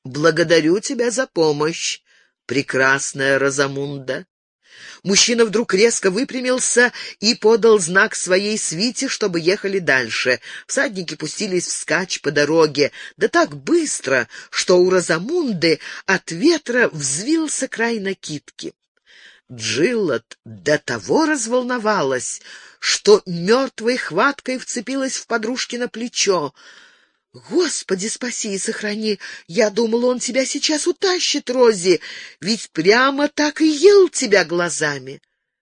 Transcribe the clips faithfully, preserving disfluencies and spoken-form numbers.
«Благодарю тебя за помощь, прекрасная Розамунда». Мужчина вдруг резко выпрямился и подал знак своей свите, чтобы ехали дальше. Всадники пустились вскачь по дороге, да так быстро, что у Розамунды от ветра взвился край накидки. Джиллот до того разволновалась, что мертвой хваткой вцепилась в подружкино плечо. «Господи, спаси и сохрани! Я думала, он тебя сейчас утащит, Рози, ведь прямо так и ел тебя глазами!»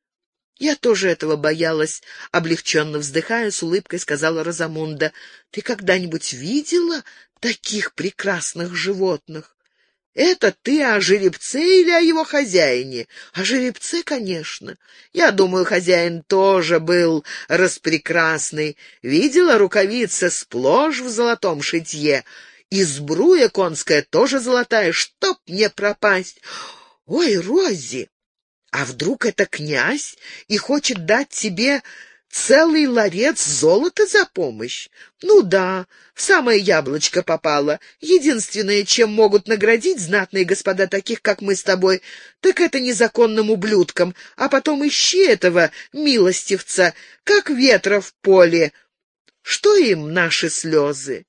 «Я тоже этого боялась», — облегченно вздыхая, с улыбкой сказала Розамунда. «Ты когда-нибудь видела таких прекрасных животных?» «Это ты о жеребце или о его хозяине?» «О жеребце, конечно. Я думаю, хозяин тоже был распрекрасный. Видела, рукавица сплошь в золотом шитье. И сбруя конская тоже золотая, чтоб не пропасть. Ой, Рози, а вдруг это князь и хочет дать тебе целый ларец золота за помощь? Ну да, в самое яблочко попало. Единственное, чем могут наградить знатные господа таких, как мы с тобой, так это незаконным ублюдком, а потом ищи этого милостивца, как ветра в поле. Что им наши слезы?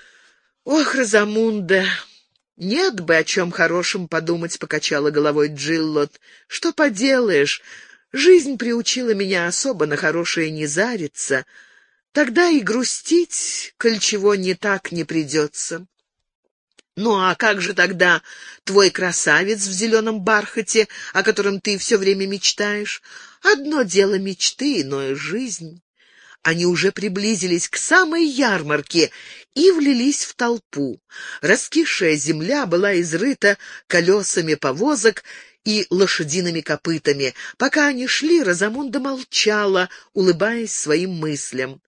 Ох, Розамунда, нет бы о чем хорошем подумать, — покачала головой Джиллот. Что поделаешь? Жизнь приучила меня особо на хорошее не зариться. Тогда и грустить, коль чего не так, не придется. Ну а как же тогда твой красавец в зеленом бархате, о котором ты все время мечтаешь? Одно дело мечты, иное — жизнь. Они уже приблизились к самой ярмарке и влились в толпу. Раскисшая земля была изрыта колесами повозок и лошадиными копытами. Пока они шли, Розамунда молчала, улыбаясь своим мыслям.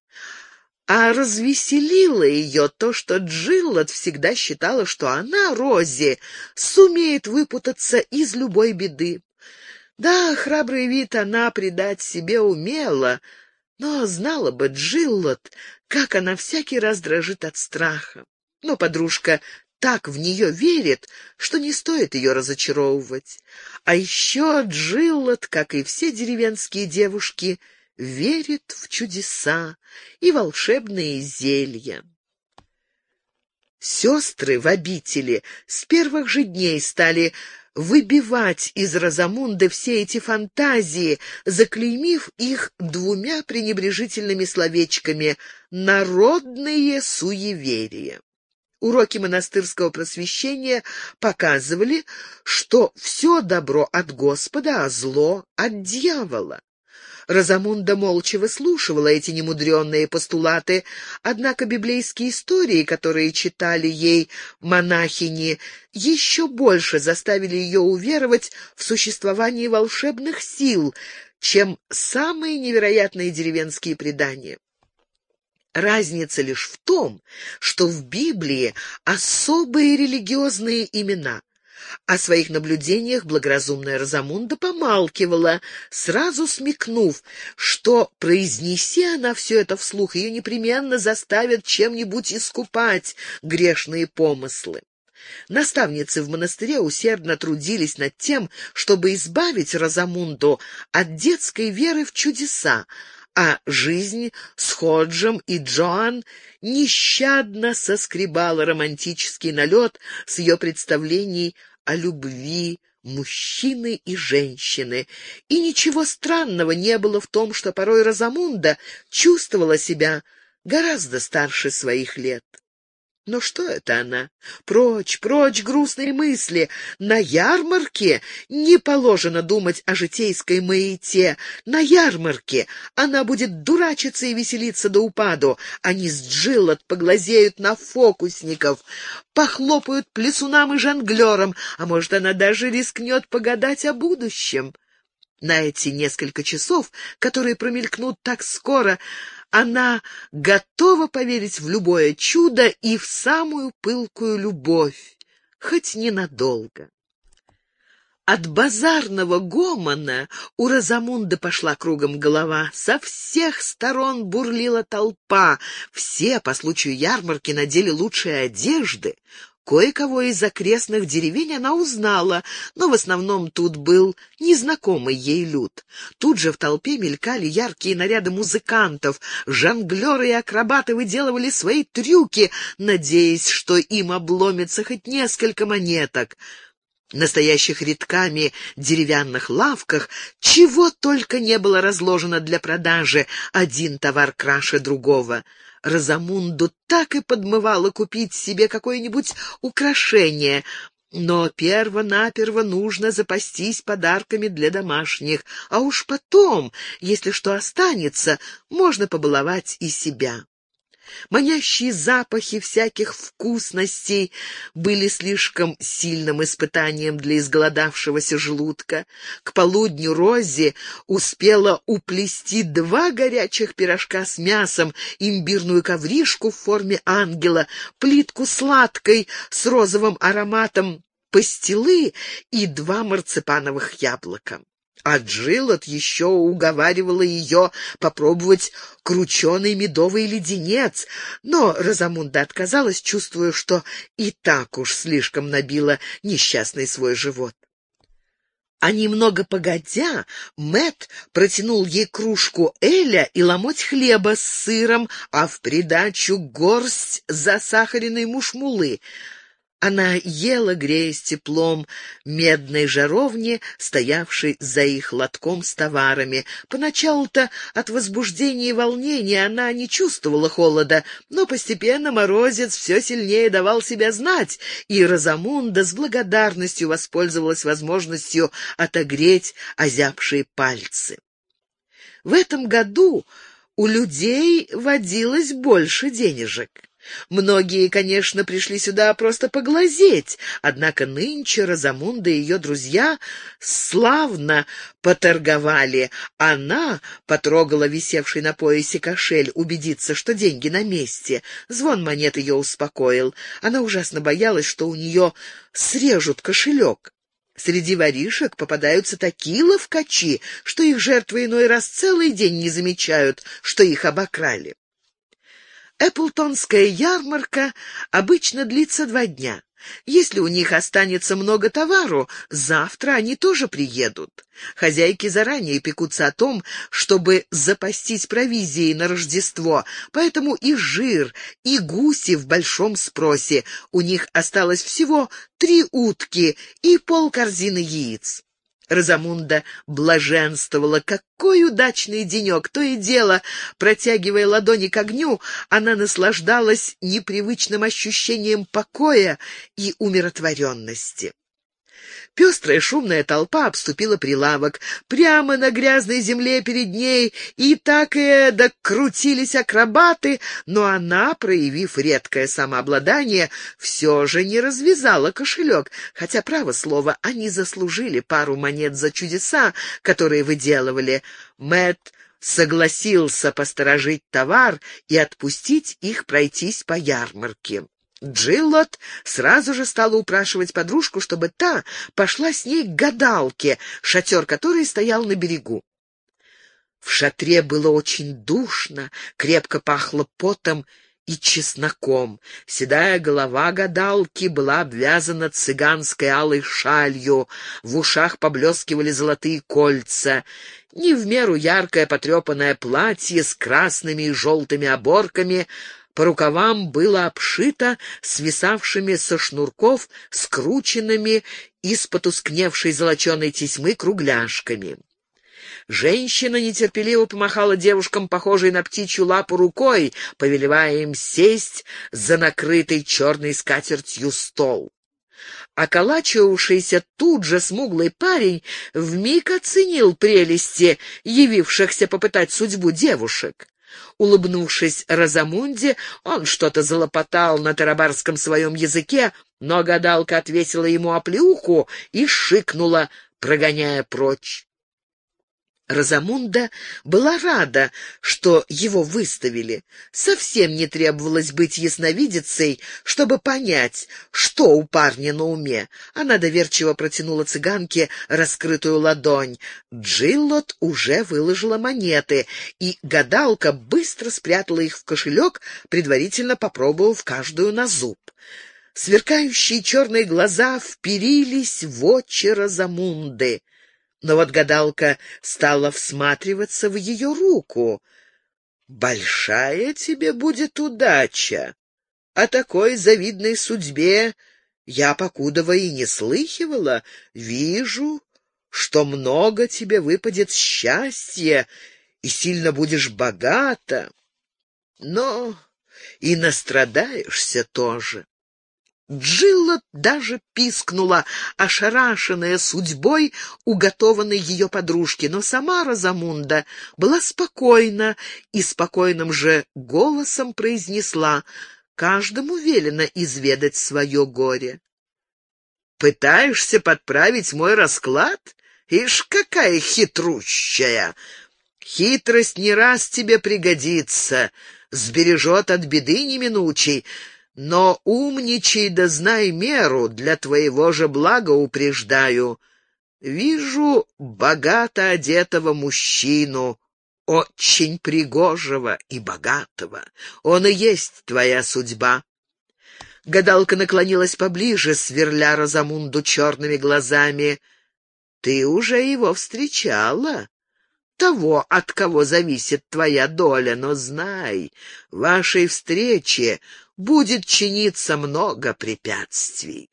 А развеселило ее то, что Джиллот всегда считала, что она, Рози, сумеет выпутаться из любой беды. Да, храбрый вид она придать себе умела, но знала бы Джиллот, как она всякий раз дрожит от страха. Но подружка так в нее верит, что не стоит ее разочаровывать. А еще Джиллот, как и все деревенские девушки, верит в чудеса и волшебные зелья. Сестры в обители с первых же дней стали выбивать из Розамунды все эти фантазии, заклеймив их двумя пренебрежительными словечками «народные суеверия». Уроки монастырского просвещения показывали, что все добро от Господа, а зло от дьявола. Розамунда молча выслушивала эти немудренные постулаты, однако библейские истории, которые читали ей монахини, еще больше заставили ее уверовать в существование волшебных сил, чем самые невероятные деревенские предания. Разница лишь в том, что в Библии особые религиозные имена. О своих наблюдениях благоразумная Розамунда помалкивала, сразу смекнув, что, произнеси она все это вслух, ее непременно заставят чем-нибудь искупать грешные помыслы. Наставницы в монастыре усердно трудились над тем, чтобы избавить Розамунду от детской веры в чудеса, а жизнь с Ходжем и Джоан нещадно соскребала романтический налет с ее представлений о любви мужчины и женщины. И ничего странного не было в том, что порой Розамунда чувствовала себя гораздо старше своих лет. Но что это она? Прочь, прочь грустные мысли. На ярмарке не положено думать о житейской маяте. На ярмарке она будет дурачиться и веселиться до упаду. Они с Джиллот поглазеют на фокусников, похлопают плясунам и жонглерам, а может, она даже рискнет погадать о будущем. На эти несколько часов, которые промелькнут так скоро, она готова поверить в любое чудо и в самую пылкую любовь, хоть ненадолго. От базарного гомона у Розамунды пошла кругом голова. Со всех сторон бурлила толпа. Все по случаю ярмарки надели лучшие одежды. Кое-кого из окрестных деревень она узнала, но в основном тут был незнакомый ей люд. Тут же в толпе мелькали яркие наряды музыкантов, жонглеры и акробаты выделывали свои трюки, надеясь, что им обломится хоть несколько монеток. На стоящих рядками деревянных лавках чего только не было разложено для продажи, один товар краше другого. Розамунду так и подмывало купить себе какое-нибудь украшение, но перво-наперво нужно запастись подарками для домашних, а уж потом, если что останется, можно побаловать и себя. Манящие запахи всяких вкусностей были слишком сильным испытанием для изголодавшегося желудка. К полудню Рози успела уплести два горячих пирожка с мясом, имбирную ковришку в форме ангела, плитку сладкой с розовым ароматом пастилы и два марципановых яблока. А Джилот еще уговаривала ее попробовать крученый медовый леденец, но Розамунда отказалась, чувствуя, что и так уж слишком набила несчастный свой живот. А немного погодя, Мэтт протянул ей кружку эля и ломоть хлеба с сыром, а в придачу горсть засахаренной мушмулы. Она ела, греясь теплом медной жаровни, стоявшей за их лотком с товарами. Поначалу-то от возбуждения и волнения она не чувствовала холода, но постепенно морозец все сильнее давал себя знать, и Розамунда с благодарностью воспользовалась возможностью отогреть озябшие пальцы. В этом году у людей водилось больше денежек. Многие, конечно, пришли сюда просто поглазеть, однако нынче Розамунда и ее друзья славно поторговали. Она потрогала висевший на поясе кошель, убедиться, что деньги на месте. Звон монет ее успокоил. Она ужасно боялась, что у нее срежут кошелек. Среди воришек попадаются такие ловкачи, что их жертвы иной раз целый день не замечают, что их обокрали. Эпплтонская ярмарка обычно длится два дня. Если у них останется много товару, завтра они тоже приедут. Хозяйки заранее пекутся о том, чтобы запастись провизией на Рождество, поэтому и жир, и гуси в большом спросе. У них осталось всего три утки и полкорзины яиц. Розамунда блаженствовала. Какой удачный денек! То и дело, протягивая ладони к огню, она наслаждалась непривычным ощущением покоя и умиротворенности. Пестрая шумная толпа обступила прилавок. Прямо на грязной земле перед ней и так и эдак крутились акробаты, но она, проявив редкое самообладание, все же не развязала кошелек, хотя, право слово, они заслужили пару монет за чудеса, которые выделывали. Мэтт согласился посторожить товар и отпустить их пройтись по ярмарке. Джилот сразу же стала упрашивать подружку, чтобы та пошла с ней к гадалке, шатер которой стоял на берегу. В шатре было очень душно, крепко пахло потом и чесноком. Седая голова гадалки была обвязана цыганской алой шалью, в ушах поблескивали золотые кольца. Не в меру яркое потрепанное платье с красными и желтыми оборками по рукавам было обшито свисавшими со шнурков, скрученными из потускневшей золоченой тесьмы кругляшками. Женщина нетерпеливо помахала девушкам, похожей на птичью лапу, рукой, повелевая им сесть за накрытый черной скатертью стол. Околачивавшийся тут же смуглый парень вмиг оценил прелести явившихся попытать судьбу девушек. Улыбнувшись Розамунде, он что-то залопотал на тарабарском своем языке, но гадалка отвесила ему оплеуху и шикнула, прогоняя прочь. Розамунда была рада, что его выставили. Совсем не требовалось быть ясновидицей, чтобы понять, что у парня на уме. Она доверчиво протянула цыганке раскрытую ладонь. Джилот уже выложила монеты, и гадалка быстро спрятала их в кошелек, предварительно попробовав каждую на зуб. Сверкающие черные глаза вперились в очи Розамунды. Но вот гадалка стала всматриваться в ее руку. «Большая тебе будет удача. О такой завидной судьбе я покудова и не слыхивала. Вижу, что много тебе выпадет счастья, и сильно будешь богата, но и настрадаешься тоже». Джилла даже пискнула, ошарашенная судьбой, уготованной ее подружке, но сама Розамунда была спокойна и спокойным же голосом произнесла: «Каждому велено изведать свое горе». «Пытаешься подправить мой расклад? Ишь, какая хитрущая! Хитрость не раз тебе пригодится, сбережет от беды неминучей. Но умничай да знай меру, для твоего же блага упреждаю. Вижу богато одетого мужчину, очень пригожего и богатого. Он и есть твоя судьба». Гадалка наклонилась поближе, сверля Розамунду черными глазами. «Ты уже его встречала, того, от кого зависит твоя доля, но знай, вашей встрече будет чиниться много препятствий».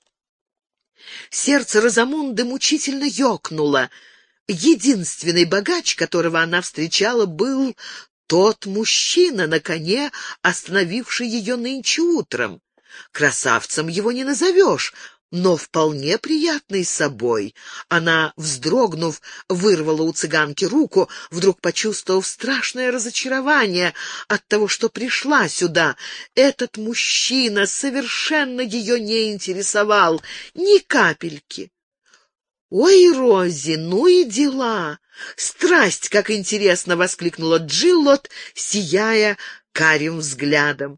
Сердце Розамунды мучительно ёкнуло. Единственный богач, которого она встречала, был тот мужчина на коне, остановивший ее нынче утром. Красавцем его не назовешь, но вполне приятный собой. Она, вздрогнув, вырвала у цыганки руку, вдруг почувствовав страшное разочарование от того, что пришла сюда. Этот мужчина совершенно ее не интересовал, ни капельки. «Ой, Рози, ну и дела! Страсть, как интересно!» — воскликнула Джиллот, сияя карим взглядом.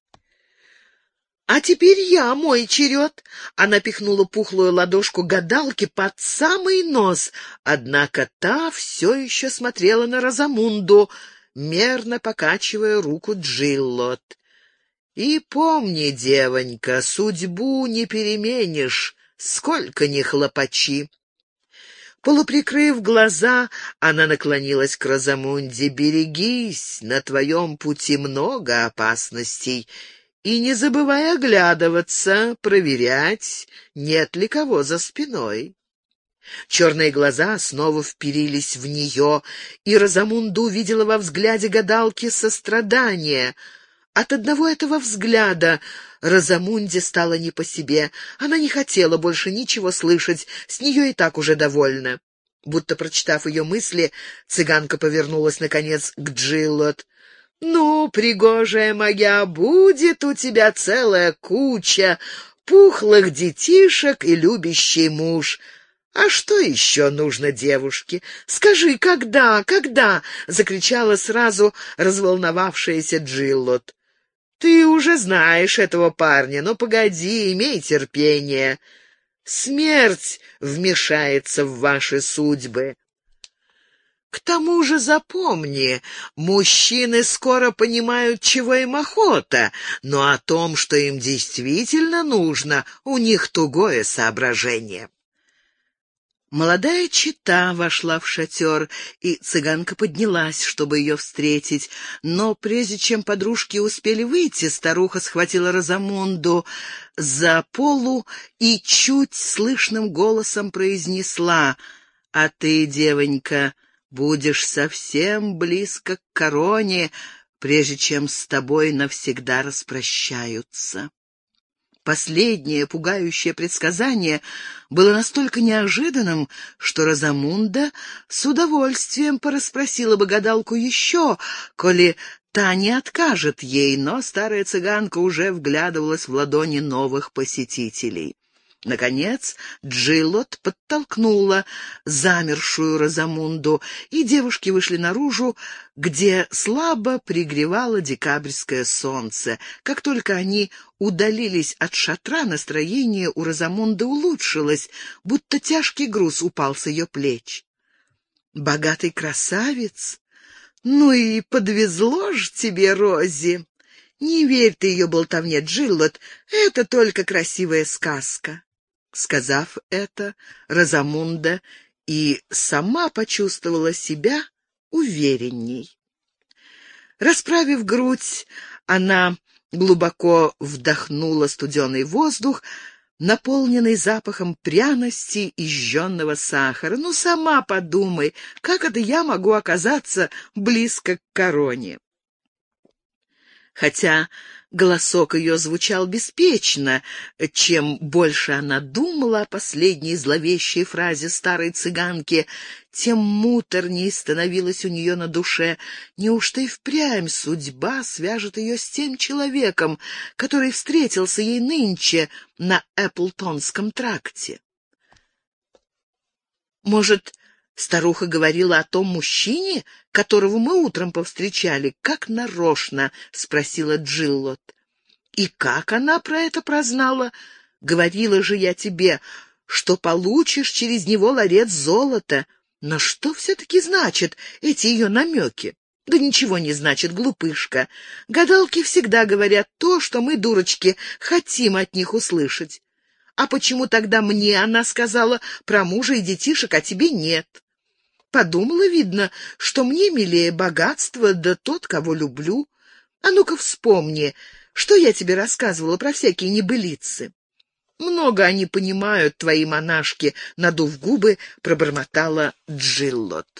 «А теперь я, мой черед!» Она пихнула пухлую ладошку гадалки под самый нос, однако та все еще смотрела на Розамунду, мерно покачивая руку Джиллот. «И помни, девонька, судьбу не переменишь, сколько ни хлопачи». Полуприкрыв глаза, она наклонилась к Розамунде. «Берегись, на твоем пути много опасностей». И не забывай оглядываться, проверять, нет ли кого за спиной». Черные глаза снова вперились в нее, и Розамунда увидела во взгляде гадалки сострадание. От одного этого взгляда Розамунде стало не по себе. Она не хотела больше ничего слышать, с нее и так уже довольна. Будто прочитав ее мысли, цыганка повернулась, наконец, к Джиллот. «Ну, пригожая моя, будет у тебя целая куча пухлых детишек и любящий муж. А что еще нужно девушке? Скажи, когда, когда?» — закричала сразу разволновавшаяся Джиллот. «Ты уже знаешь этого парня, но погоди, имей терпение. Смерть вмешается в ваши судьбы. К тому же запомни, мужчины скоро понимают, чего им охота, но о том, что им действительно нужно, у них тугое соображение». Молодая чета вошла в шатер, и цыганка поднялась, чтобы ее встретить. Но прежде чем подружки успели выйти, старуха схватила Розамунду за полу и чуть слышным голосом произнесла: «А ты, девонька, будешь совсем близко к короне, прежде чем с тобой навсегда распрощаются». Последнее пугающее предсказание было настолько неожиданным, что Розамунда с удовольствием порасспросила бы гадалку еще, коли та не откажет ей, но старая цыганка уже вглядывалась в ладони новых посетителей. Наконец Джиллот подтолкнула замершую Розамунду, и девушки вышли наружу, где слабо пригревало декабрьское солнце. Как только они удалились от шатра, настроение у Розамунды улучшилось, будто тяжкий груз упал с ее плеч. «Богатый красавец? Ну и подвезло ж тебе, Рози! Не верь ты ее болтовне, Джиллот, это только красивая сказка». Сказав это, Розамунда и сама почувствовала себя уверенней. Расправив грудь, она глубоко вдохнула студеный воздух, наполненный запахом пряности и жженного сахара. «Ну, сама подумай, как это я могу оказаться близко к короне?» Хотя голосок ее звучал беспечно, чем больше она думала о последней зловещей фразе старой цыганки, тем муторней становилось у нее на душе. Неужто и впрямь судьба свяжет ее с тем человеком, который встретился ей нынче на Эпплтонском тракте? Может, старуха говорила о том мужчине, которого мы утром повстречали, как нарочно, — спросила Джиллот. И как она про это прознала? Говорила же я тебе, что получишь через него ларец золота. Но что все-таки значит эти ее намеки? Да ничего не значит, глупышка. Гадалки всегда говорят то, что мы, дурочки, хотим от них услышать. А почему тогда мне она сказала про мужа и детишек, а тебе нет? Подумала, видно, что мне милее богатство, да тот, кого люблю. А ну-ка вспомни, что я тебе рассказывала про всякие небылицы. Много они понимают, твои монашки, — надув губы, пробормотала Джиллот.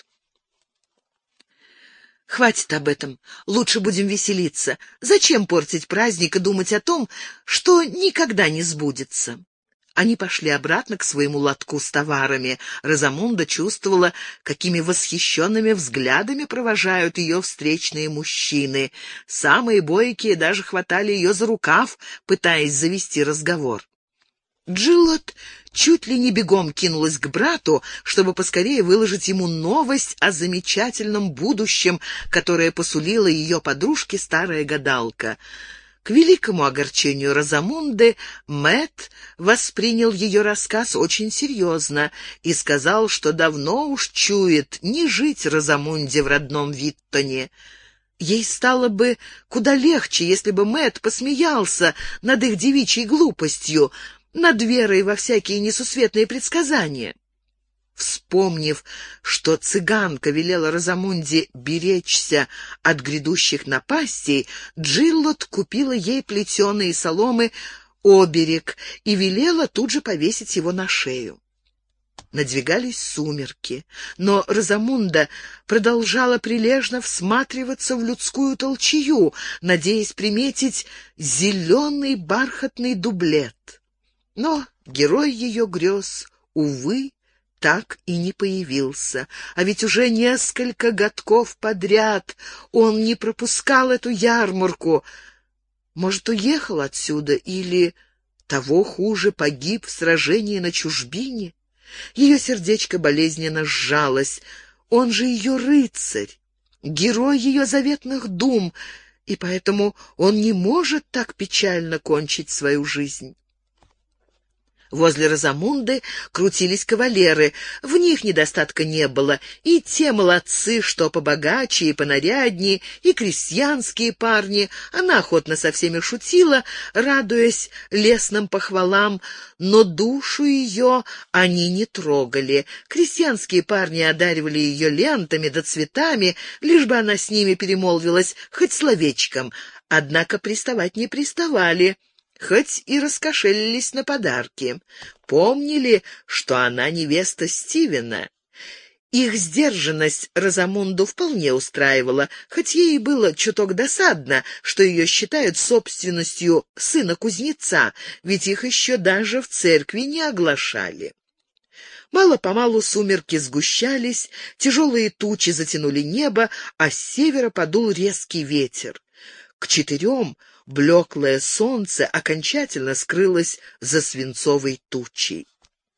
Хватит об этом, лучше будем веселиться. Зачем портить праздник и думать о том, что никогда не сбудется? Они пошли обратно к своему лотку с товарами. Розамунда чувствовала, какими восхищенными взглядами провожают ее встречные мужчины. Самые бойкие даже хватали ее за рукав, пытаясь завести разговор. Джиллот чуть ли не бегом кинулась к брату, чтобы поскорее выложить ему новость о замечательном будущем, которое посулила ее подружке старая гадалка. К великому огорчению Розамунды Мэтт воспринял ее рассказ очень серьезно и сказал, что давно уж чует не жить Розамунде в родном Виттоне. Ей стало бы куда легче, если бы Мэтт посмеялся над их девичьей глупостью, над верой во всякие несусветные предсказания. Вспомнив, что цыганка велела Розамунде беречься от грядущих напастей, Джиллот купила ей плетеные соломы оберег и велела тут же повесить его на шею. Надвигались сумерки, но Розамунда продолжала прилежно всматриваться в людскую толчею, надеясь приметить зеленый бархатный дублет. Но герой ее грез, увы, так и не появился. А ведь уже несколько годков подряд он не пропускал эту ярмарку. Может, уехал отсюда или, того хуже, погиб в сражении на чужбине? Ее сердечко болезненно сжалось. Он же ее рыцарь, герой ее заветных дум, и поэтому он не может так печально кончить свою жизнь. Возле Розамунды крутились кавалеры. В них недостатка не было. И те молодцы, что побогаче и понаряднее, и крестьянские парни. Она охотно со всеми шутила, радуясь лестным похвалам, но душу ее они не трогали. Крестьянские парни одаривали ее лентами да цветами, лишь бы она с ними перемолвилась хоть словечком. Однако приставать не приставали, хоть и раскошелились на подарки. Помнили, что она невеста Стивена. Их сдержанность Розамунду вполне устраивала, хоть ей было чуток досадно, что ее считают собственностью сына кузнеца, ведь их еще даже в церкви не оглашали. Мало-помалу сумерки сгущались, тяжелые тучи затянули небо, а с севера подул резкий ветер. К четырем блеклое солнце окончательно скрылось за свинцовой тучей.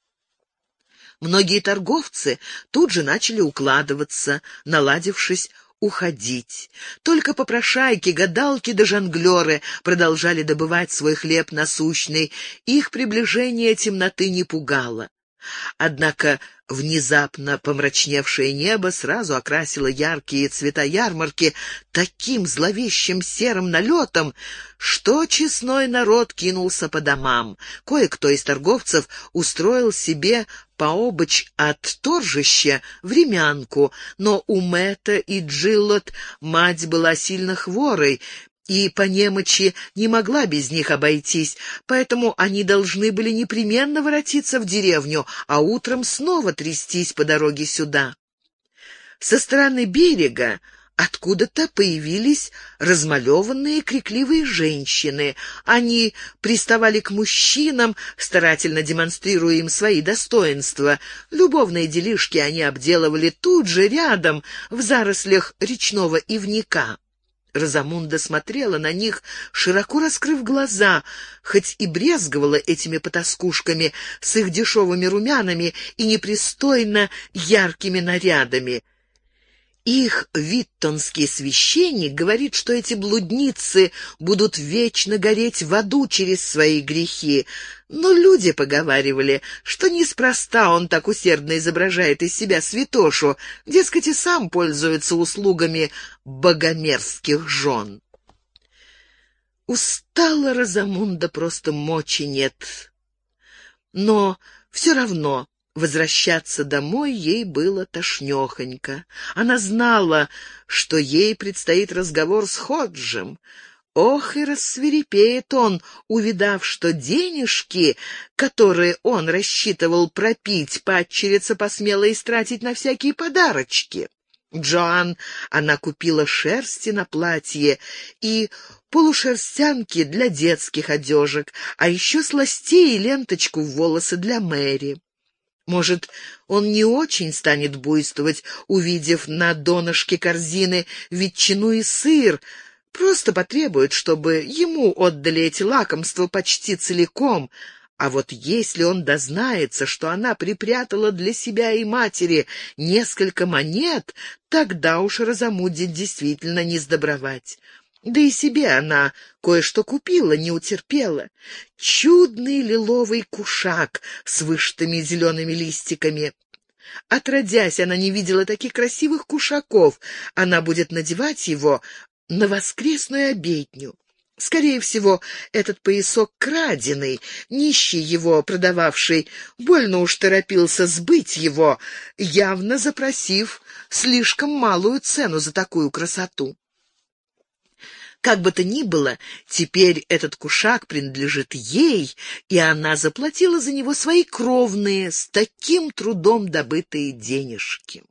Многие торговцы тут же начали укладываться, наладившись уходить. Только попрошайки, гадалки да жонглеры продолжали добывать свой хлеб насущный, их приближение темноты не пугало. Однако внезапно помрачневшее небо сразу окрасило яркие цвета ярмарки таким зловещим серым налетом, что честной народ кинулся по домам. Кое-кто из торговцев устроил себе пообочь от торжища времянку, но у Мэтта и Джиллот мать была сильно хворой, и по немочи не могла без них обойтись, поэтому они должны были непременно воротиться в деревню, а утром снова трястись по дороге сюда. Со стороны берега откуда-то появились размалеванные крикливые женщины. Они приставали к мужчинам, старательно демонстрируя им свои достоинства. Любовные делишки они обделывали тут же, рядом, в зарослях речного ивника. Розамунда смотрела на них, широко раскрыв глаза, хоть и брезговала этими потаскушками с их дешевыми румянами и непристойно яркими нарядами. Их виттонский священник говорит, что эти блудницы будут вечно гореть в аду через свои грехи. Но люди поговаривали, что неспроста он так усердно изображает из себя святошу, дескать, и сам пользуется услугами богомерзких жен. Устала Розамунда, просто мочи нет. Но все равно возвращаться домой ей было тошнёхонько. Она знала, что ей предстоит разговор с Ходжем. Ох, и рассвирепеет он, увидав, что денежки, которые он рассчитывал пропить, падчерица посмела истратить на всякие подарочки. Джоан она купила шерсти на платье и полушерстянки для детских одежек, а еще сластей и ленточку в волосы для Мэри. Может, он не очень станет буйствовать, увидев на донышке корзины ветчину и сыр, просто потребует, чтобы ему отдали эти лакомства почти целиком. А вот если он дознается, что она припрятала для себя и матери несколько монет, тогда уж Розамунде действительно не сдобровать. Да и себе она кое-что купила, не утерпела. Чудный лиловый кушак с вышитыми зелеными листиками. Отродясь, она не видела таких красивых кушаков. Она будет надевать его на воскресную обедню. Скорее всего, этот поясок краденый, нищий его продававший, больно уж торопился сбыть его, явно запросив слишком малую цену за такую красоту. Как бы то ни было, теперь этот кушак принадлежит ей, и она заплатила за него свои кровные, с таким трудом добытые денежки.